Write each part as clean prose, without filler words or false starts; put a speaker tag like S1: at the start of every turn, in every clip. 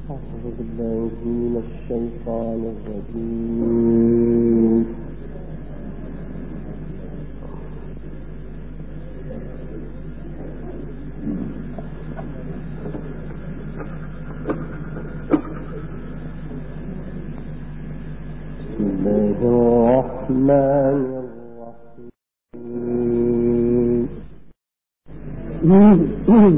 S1: أعوذ بالله من الشيطان الرجيم. بسم الله الرحمن الرحيم.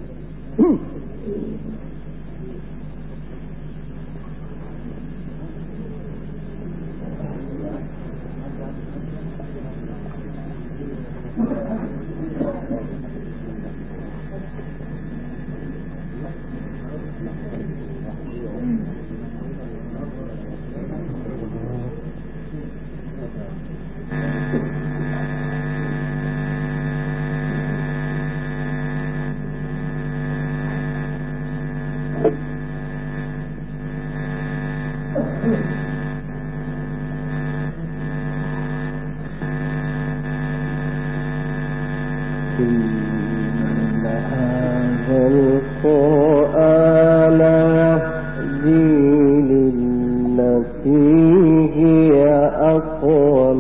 S1: إن هذا القرآن يهدي للتي هي أقوم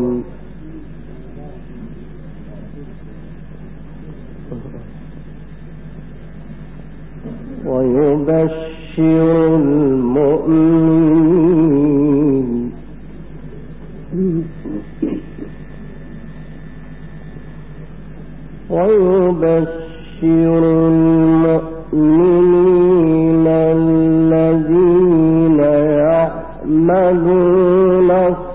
S1: ويبشر المؤمنين الذين يعملون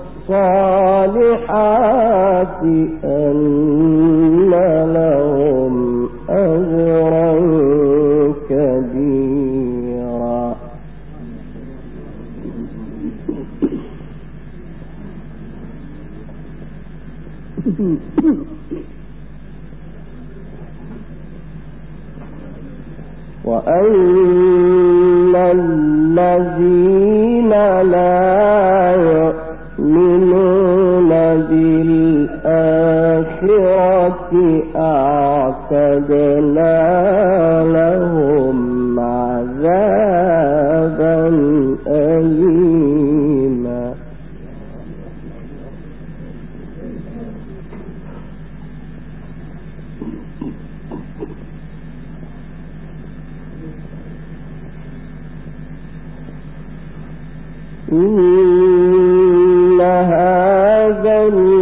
S1: الصالحات أن لهم أجرا كبيرا. وأن الذين لا يؤمنون بالآخرة أعتدنا لهم عذابا أليما. إن هذا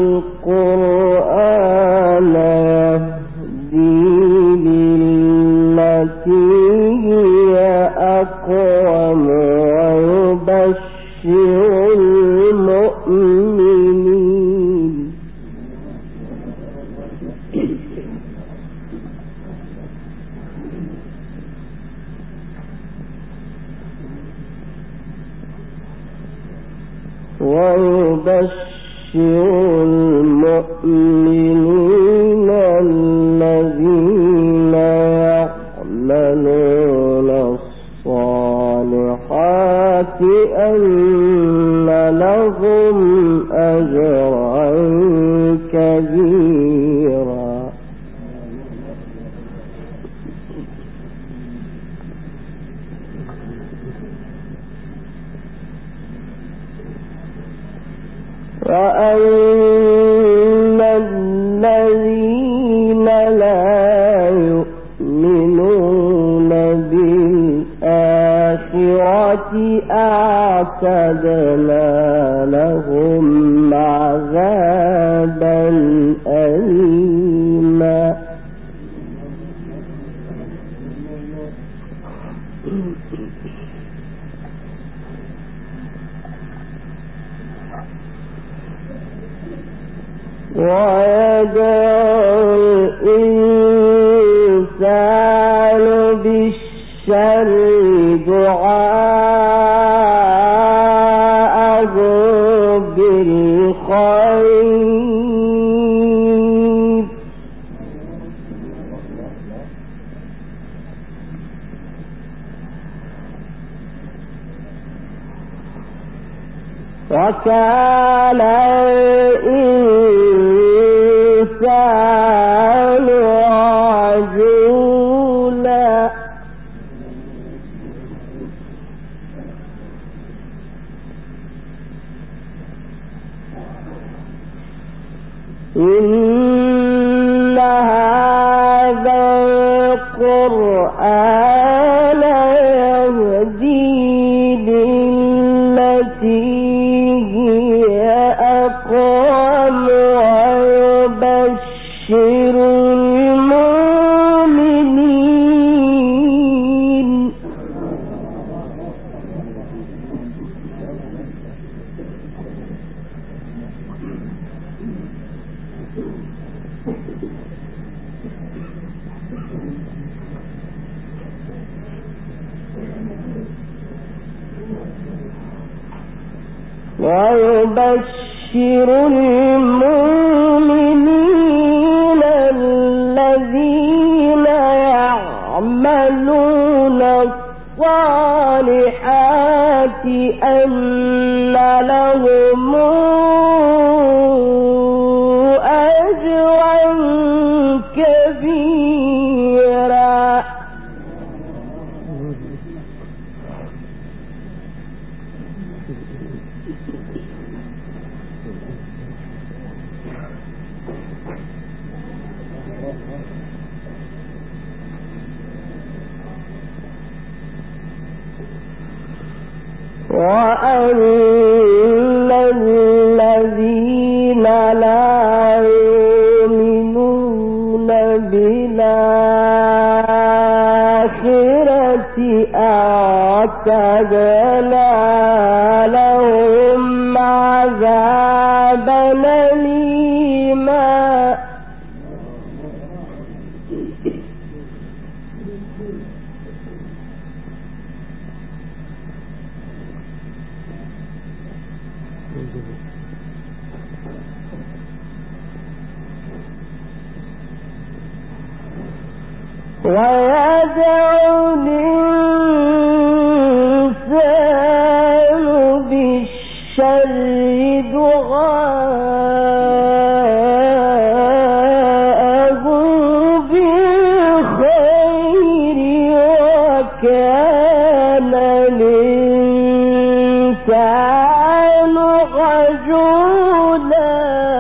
S1: القرآن يهدي للتي هي أقوم ويبشر المؤمنين الذين يعملون الصالحات أن لهم أجرا كبيرا. وأن الذين لا يؤمنون بالآخرة أعتدنا لهم عذابا أليما. ويدعو الإنسان بالشر دعاءه بالخير وكان الإنسان عجولا. إن هذا القرآن يهدي للتي هي أقوم ويبشر المؤمنين الذين يعملون الصالحات أن لهم أجرا كبيرا وأن الذين لا يؤمنون بالآخرة أعتدنا لهم عذابا أليما ويدعو الإنسان بالشر دعاءه بالخير وكان الإنسان عجولا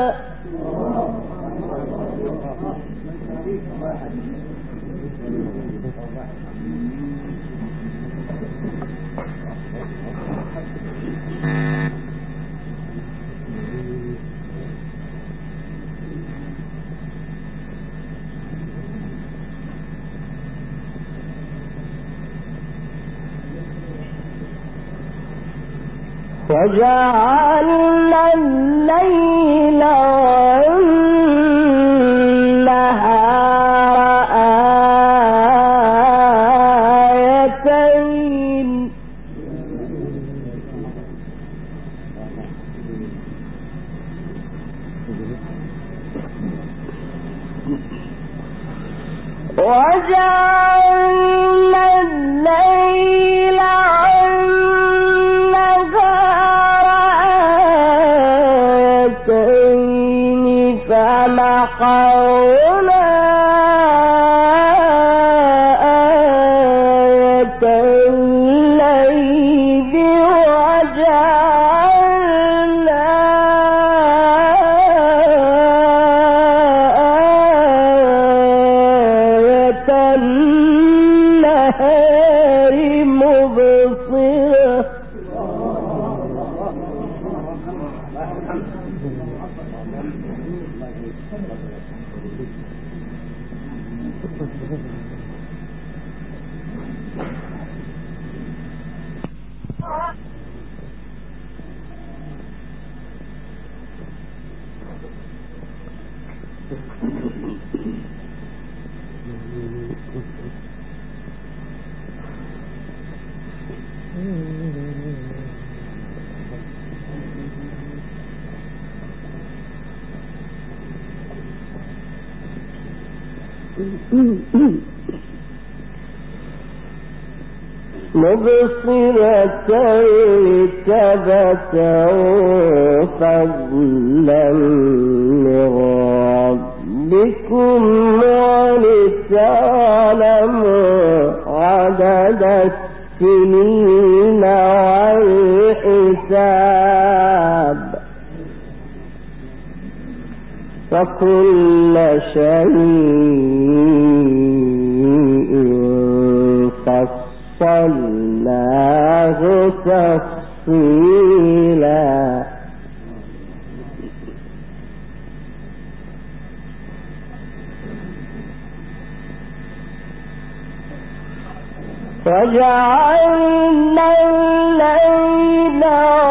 S1: وجعلنا الليل والنهار آيتين وجعلنا الليل فمحونا آية الليل وجعلنا آية النهار مبصرة مبصرة تبتغوا فضلا من ربكم ولتعلموا عدد السنين والحساب فكل شيء فصلناه تفصيلا وجعلنا الليل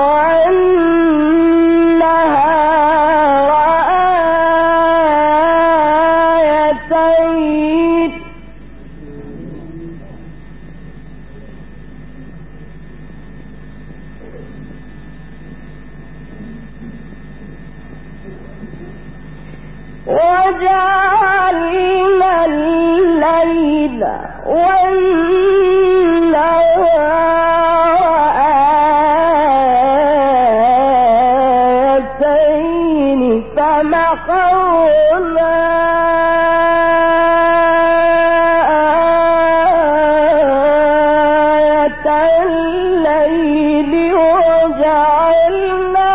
S1: والنهار آيتين وجعلنا الليل آيتين فمحونا آية الليل وجعلنا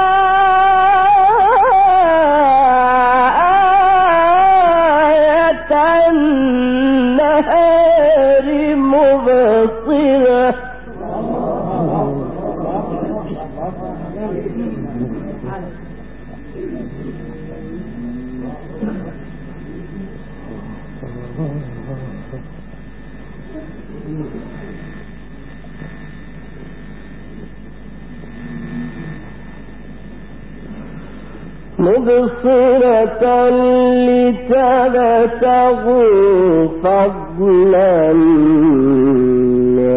S1: آية النهار مبصرة مبصرة لتبتغوا فضلا من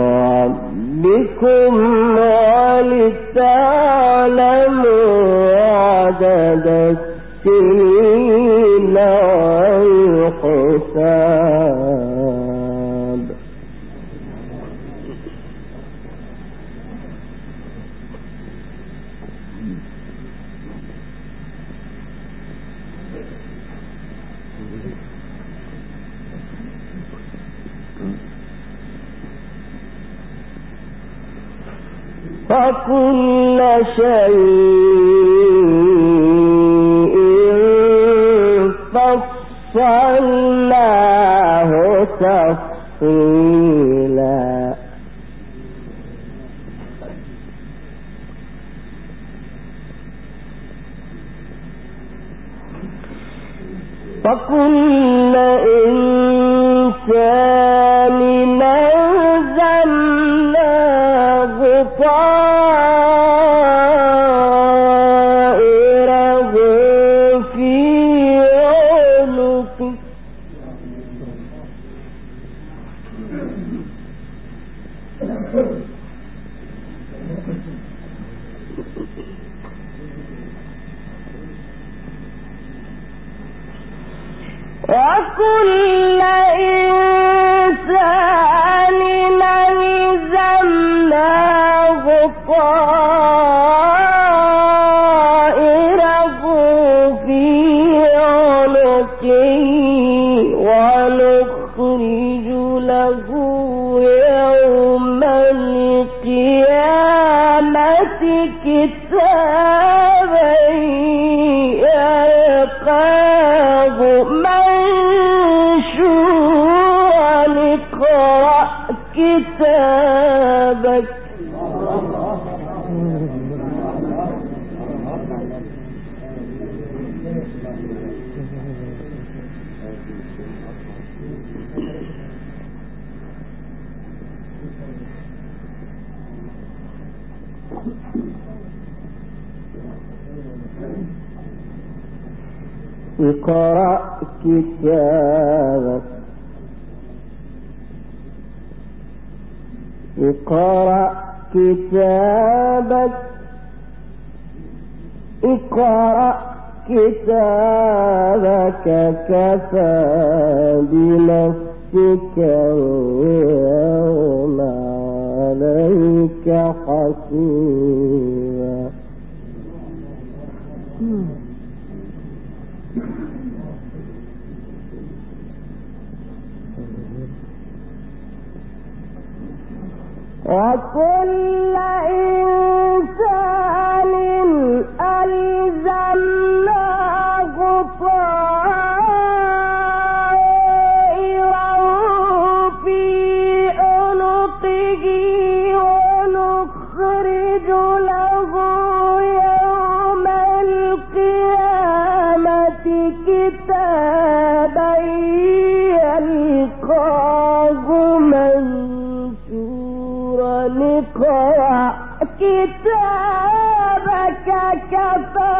S1: ربكم ولتعلموا عدد السنين والحساب فكل شيء فصلناه تفصيلا فكل إنسان ألزمناه طائره في عنقه وكل إنسان ألزمناه طائره في عنقه ونخرج له يوم القيامة كتابا يلقاه منشورا اقرأ كتابك اقرأ كتابك اقرأ كتابك اقرأ كتابك كفى بنفسك اليوم عليك حسيبا. وكل إنسان ألزمناه اقرأ كتابك كفى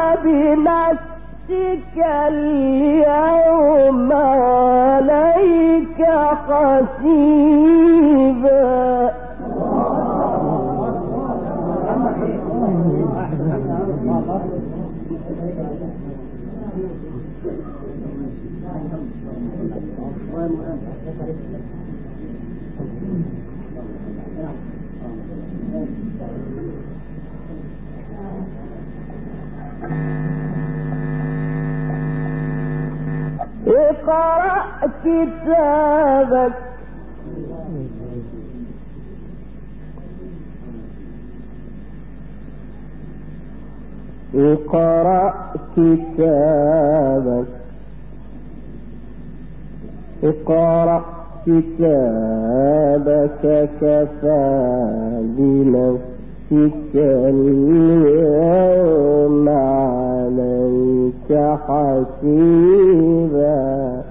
S1: بنفسك اليوم عليك حسيبا. اقرأ كتابك اقرأ كتابك اقرأ كتابك كفى بنفسك اليوم عليك حسيبا.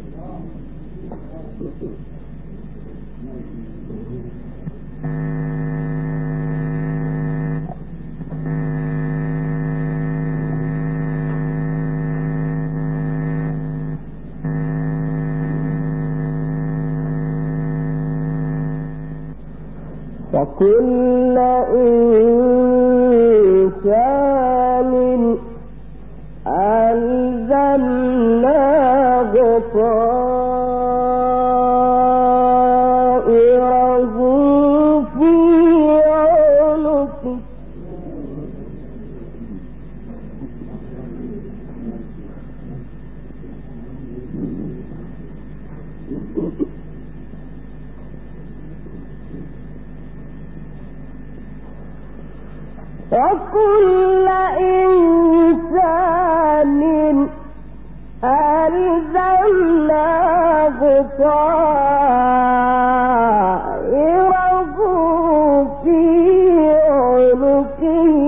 S1: وكل إنسان ألزمناه طائره في عنقه وكل إنسان ألزمناه طائره في عنقه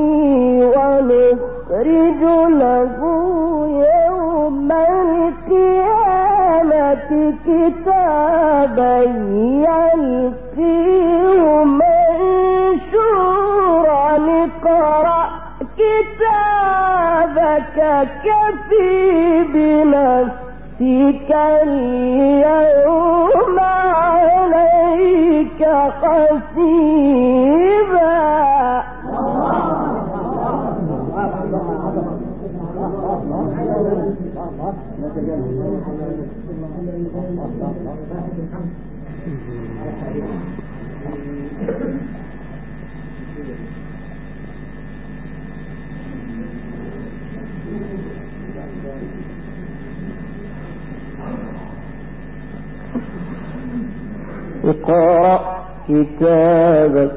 S1: ونخرج له يوم القيامة كتابا يلقيه منشورا. اقرأ كتابك كفى بنفسك اليوم عليك حسيبا. اقرأ كتابك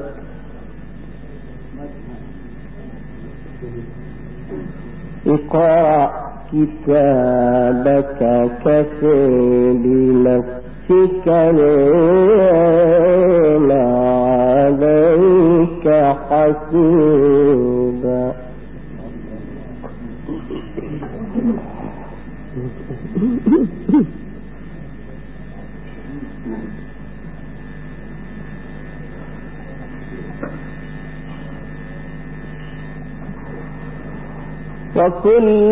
S1: اقرأ كتابك كفى بنفسك اليوم عليك حسيبا. وكل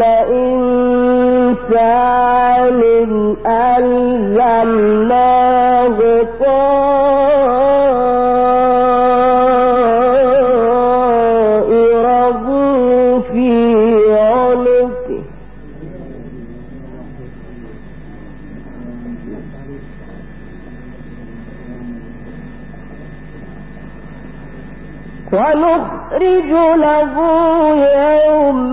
S1: إنسان ألزمناه طائره في عنقه ونخرج له يوم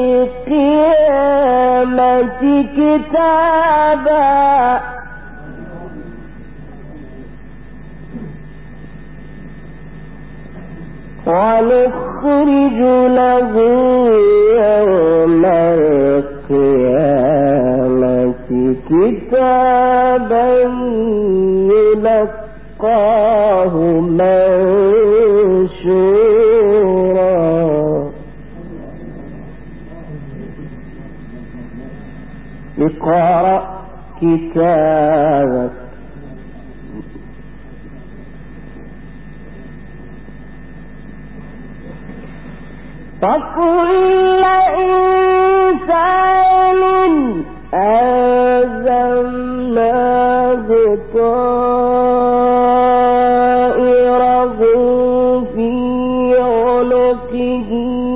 S1: القيامة كتابا ونخرج له يوم القيامة كتابا يلقاه منشورا. اقرأ كتابك فكل إنسان ألزمناه طائره في عنقه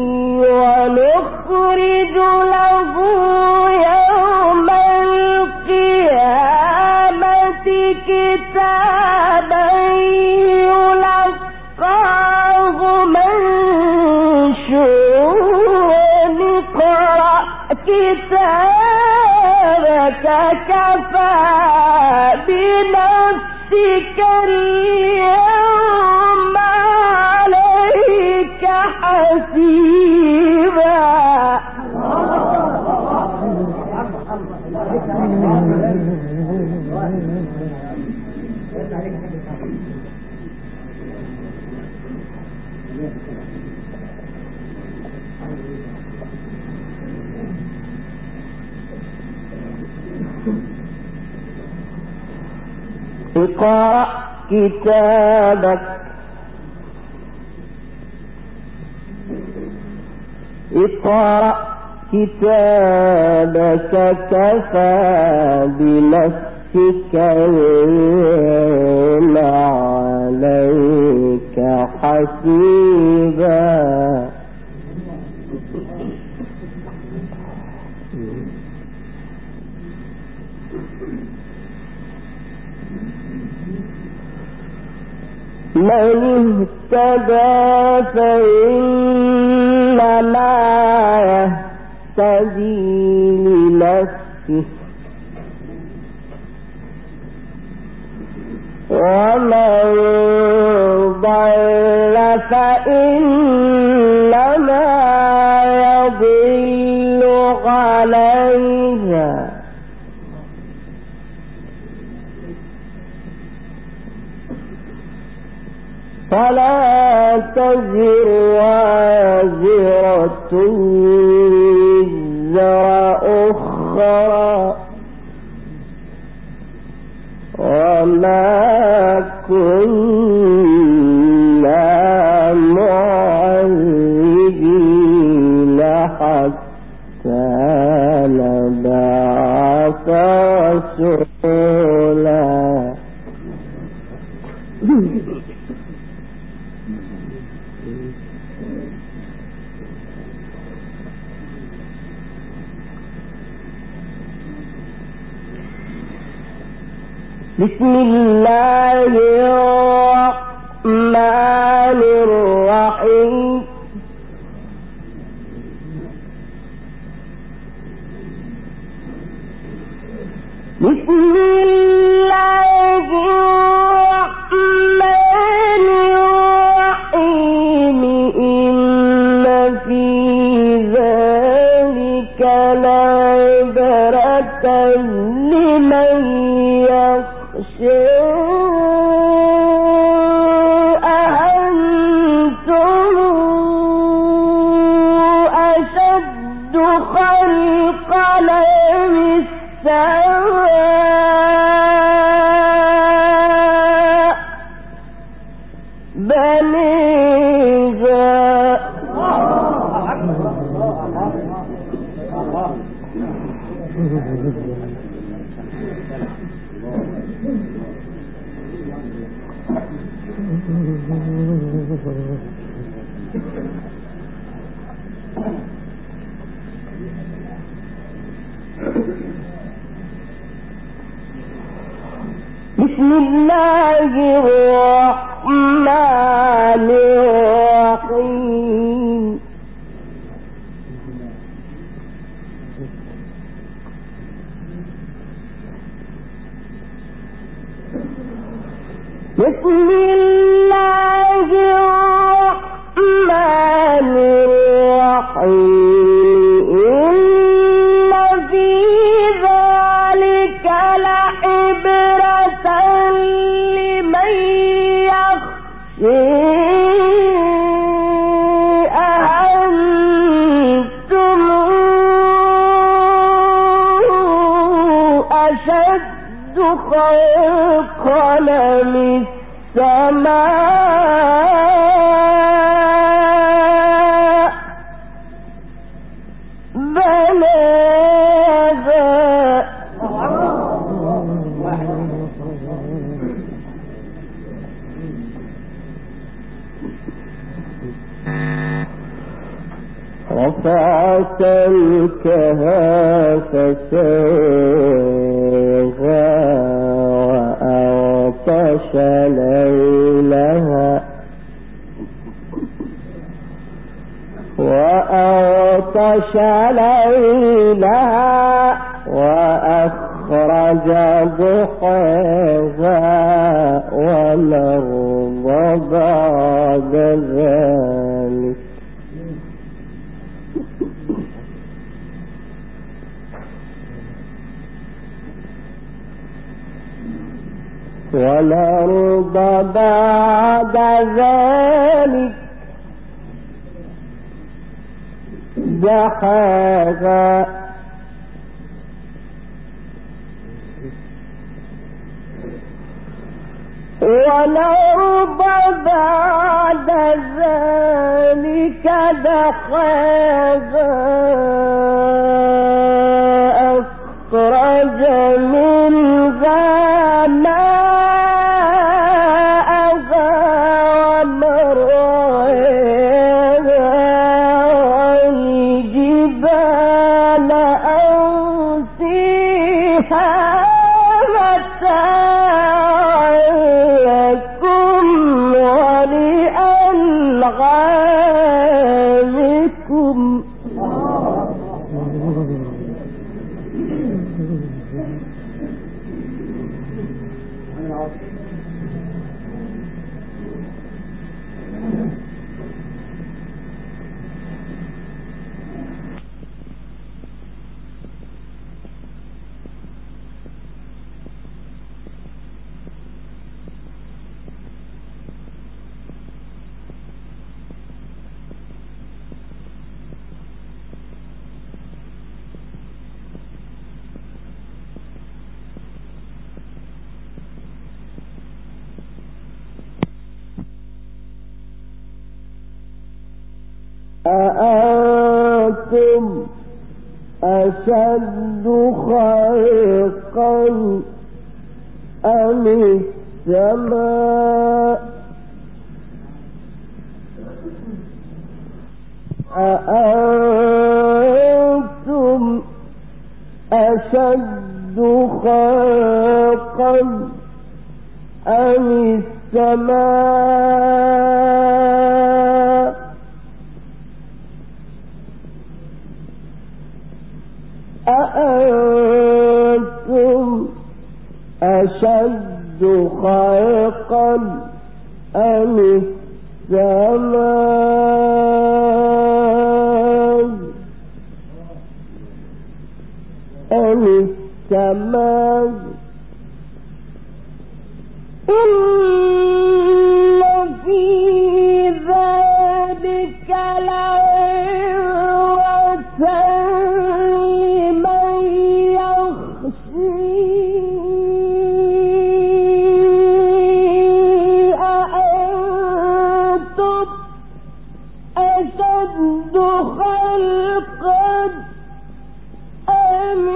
S1: ونخرج له يوم القيامة كتابا يلقاه منشورا اقرأ كتابك كفى بنفسك اليوم عليك حسيبا. اقرأ كتابك كفى بنفسك اليوم عليك حسيبا. من اهتدى فإنما يهتدي لنفسه ومن ضل فإنما يضل عليها فلا تزر وازرة وزر أخرى وما كنا معذبين حتى نبعث رسولا. بسم الله الرحمن الرحيم. بسم الله الرحمن الرحيم. إن في ذلك لعبرة لمن أأنتم أشد خلقا أم السماء بنيها. بسم الله الرحمن الرحيم. بسم الله الرحمن الرحيم. إن في ذلك لعبرة لمن يخشى. أأنتم أشد خلقا أم السماء رفعت الكهف سيغا وأغطش ليلها وأخرج ضحاها والأرض بعد ذلك دحاها والأرض بعد ذلك دحاها أخرج منها ماءها ومرعاها والجبال أرسيها أأنتم أشد خلقا أم السماء أأنتم أشد خلقا أم السماء أأنتم أشد خلقا أم السماء إن في ذلك لعبرة لمن يخشى أأنتم أشد خلقا أم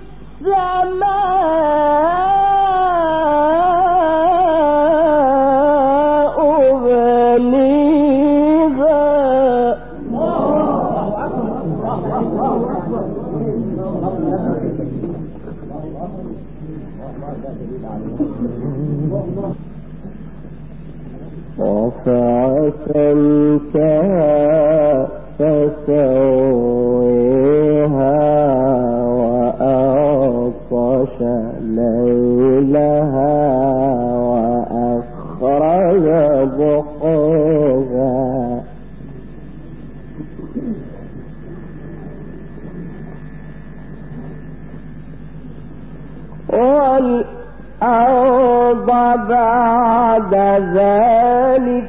S1: السماء بنيها رفعت الكهف فسويها وأغطش ليلها وأخرج ضحاها والأرض بعد ذلك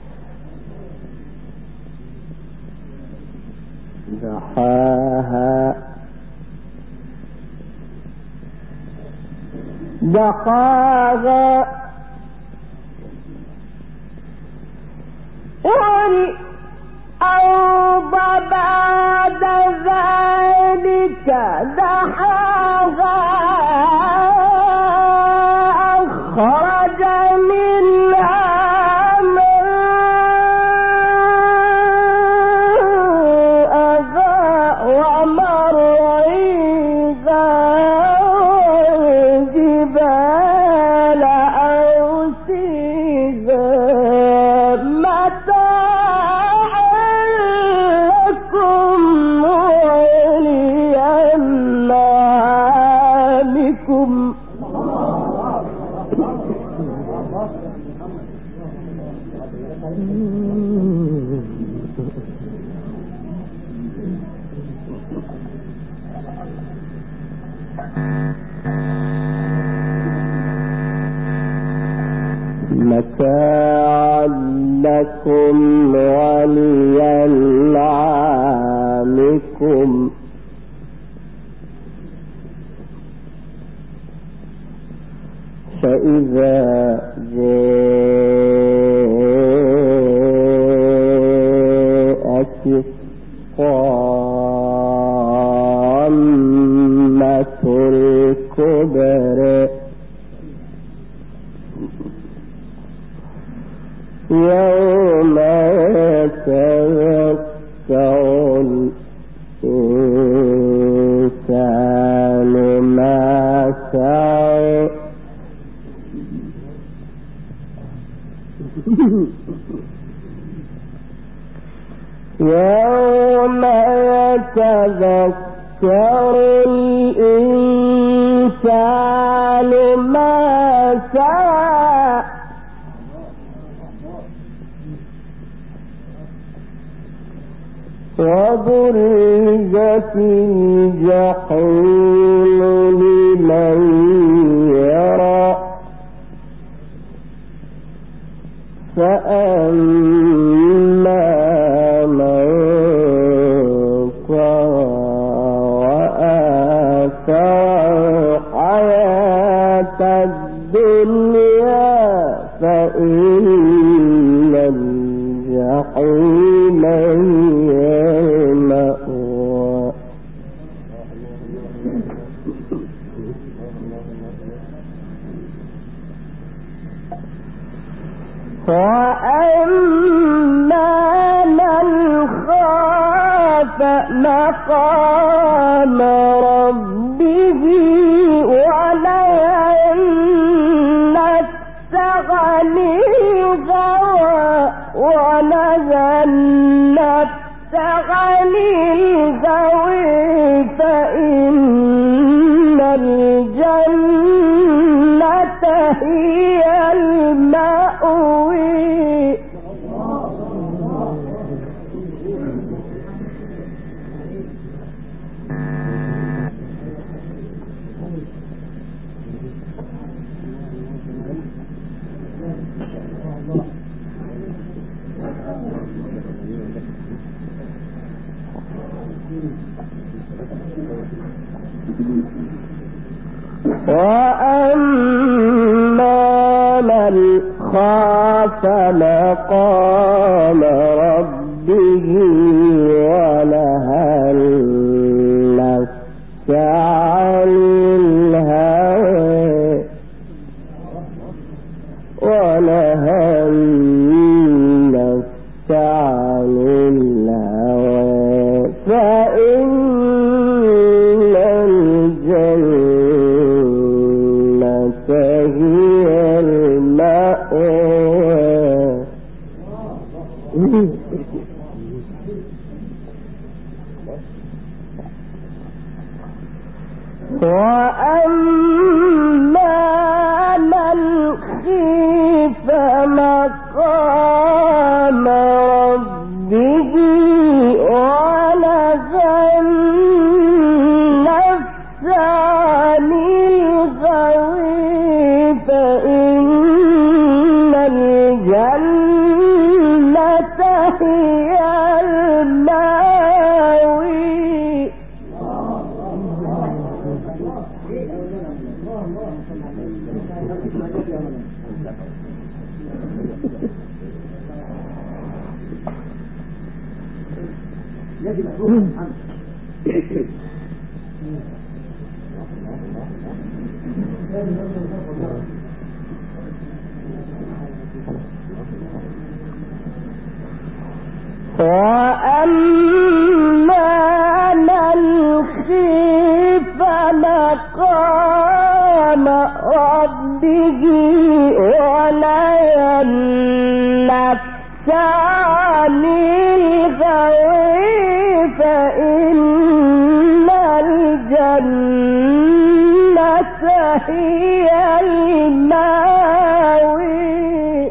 S1: دحاها والأرض بعد ذلك دحاها أخرج منها ماءها متاعا لكم ولأنعامكم فإذا جاءت الطامة الكبرى يوم يتذكر الإنسان ما سعى يوم يتذكر الإنسان ما سعى وبرزت الجحيم لمن يرى فأما من طغى وآثر الحياة الدنيا فإن الجحيم هي المأوى وأما من خاف مقام ربه ونهى النفس عن الهوى فإن الجنة هي المأوى وأما من خاف مقام ربه ونهى النفس عن الهوى فإن الجنة هي المأوى وأما من خيف مقام ربه ونهى النفس عن الهوى فإن الجنة هي المأوى وأما من خيف مقام ربه ونهى النفس عن الغوي فإن الجنة هي الماوي.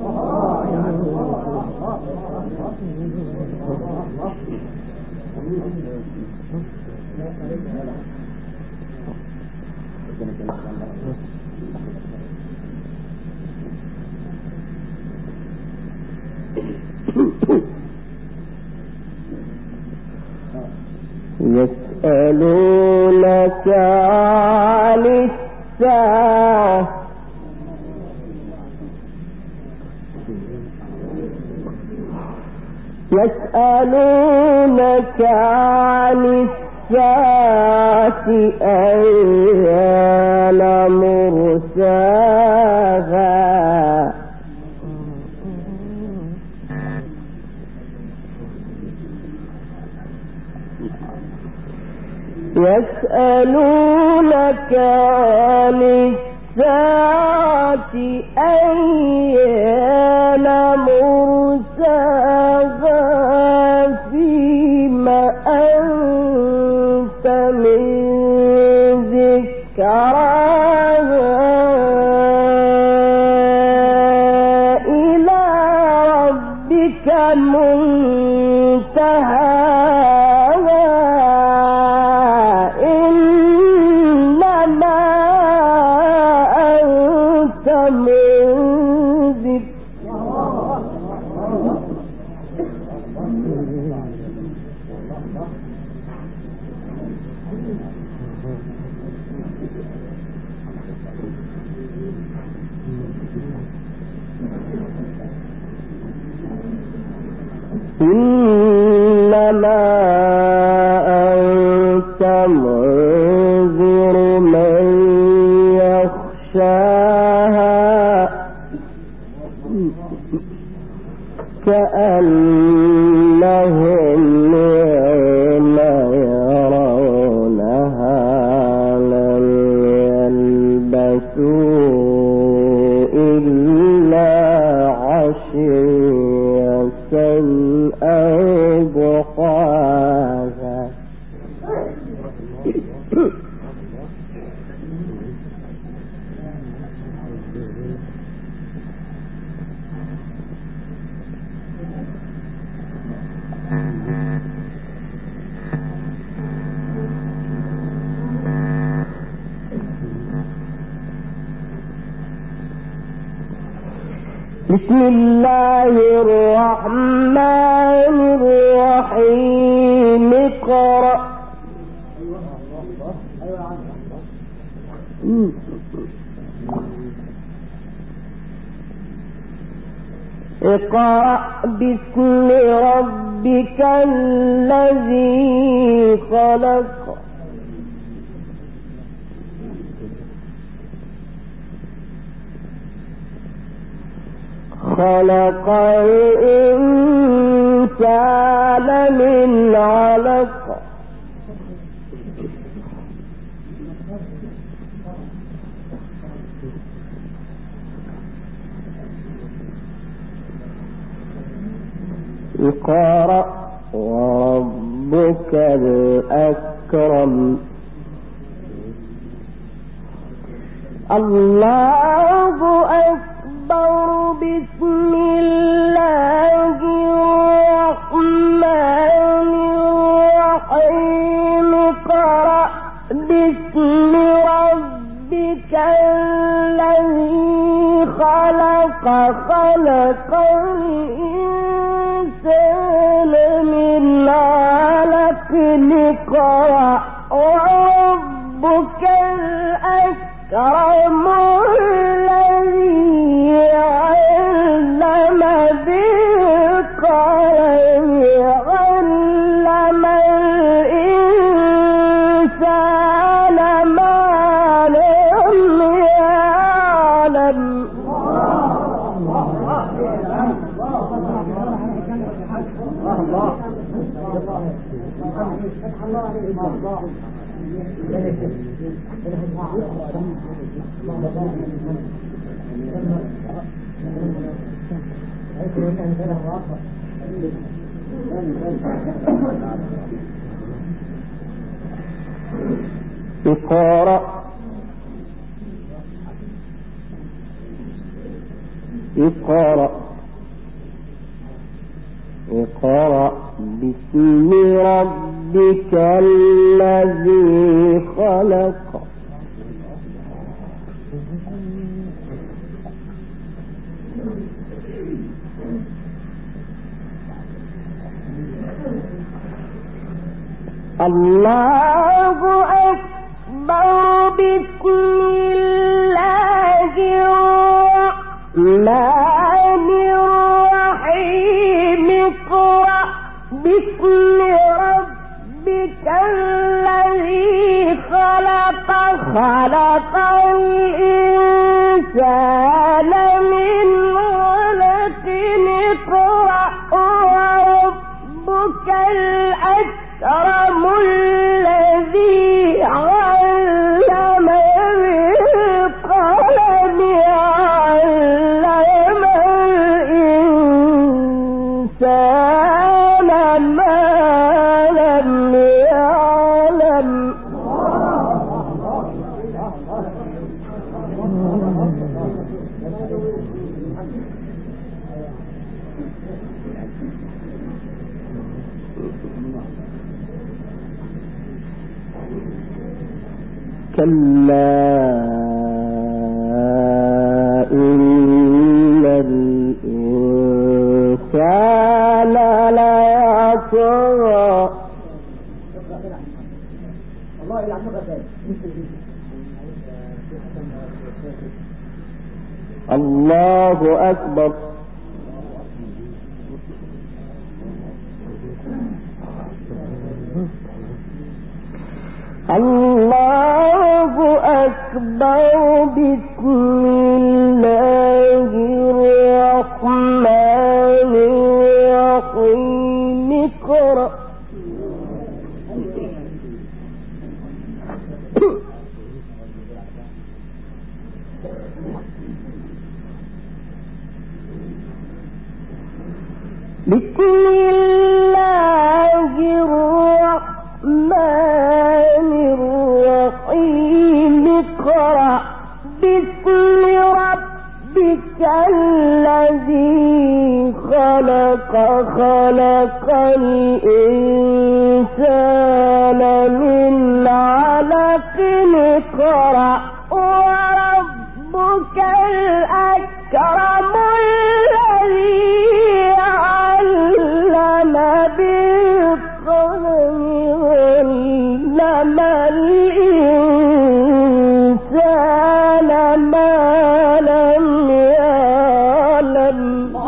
S1: يسألونك عن الساعة يسألونك عن الساعة أيان مرساها يسألونك عن الساعة أيان مرساها فيما أنت من ذكراها إلى ربك منتهاها إنما أنت منذر. إنما أنت منذر من يخشاها كأنهم يوم يرونها لم يلبثوا إلا عشية أو ضحاها. بسم الله الرحمن الرحيم. اقرأ اقرأ باسم ربك الذي خلق خلق الإنسان من علق اقرأ وربك الأكرم. الله أكبر. بسم الله الرحمن الرحيم. اقرأ باسم ربك الذي خلق خلق الإنسان من علق. اقرأ وربك الأكرم الذي علم بالقلم علم الإنسان ما لم يعلم. اقرأ اقرأ اقرأ باسم ربك الذي خلق. الله أكبر. بسم الله الرحمن الرحيم. اقرأ باسم ربك الذي خلق. خلق الإنسان من علق. اقرأ وربك الأكرم الذي علم بالقلم. علم الإنسان ما لم يعلم. كلا إن الإنسان ليطغى. الله أكبر. الله أكبر. بسم الله الرحمن الرحيم. اقرأ بسم الله الرحمن الرحيم. اقرأ باسم ربك الذي خلق. خلق الإنسان من علق. اقرأ وربك الأكرم الذي علم بالقلم. علم الإنسان ما لم يعلم.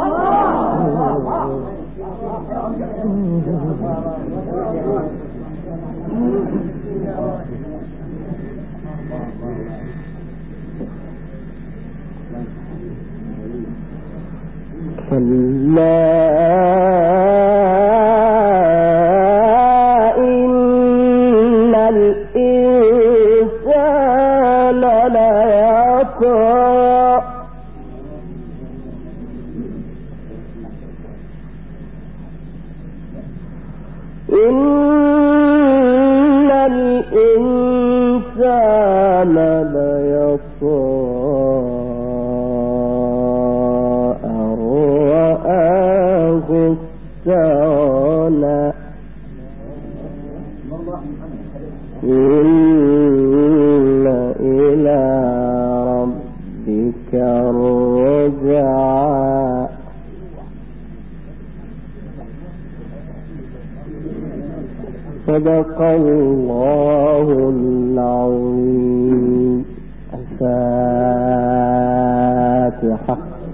S1: كلا إن الإنسان ليطغى. إن الإنسان ليطغى أن رآه استغنى. إن إلى ربك الرجعى. صدق الله العظيم. الفاتحة.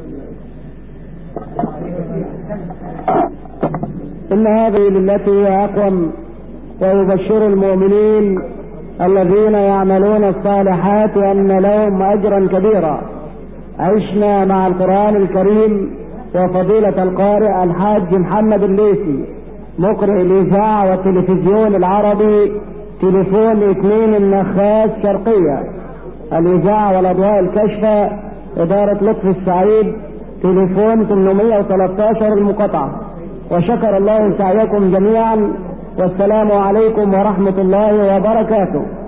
S1: إن هذه التي هي أقوم ويبشر المؤمنين الذين يعملون الصالحات أن لهم أجرا كبيرا. عشنا مع القرآن الكريم وفضيلة القارئ الحاج محمد الليثي مقرئ الإذاعة والتلفزيون العربي، تليفون 2 النخاس شرقية، الإذاعة والأضواء الكشفة، إدارة لطفي السعيد، تليفون 813 المقاطعة. وشكر الله سعيكم جميعا، والسلام عليكم ورحمة الله وبركاته.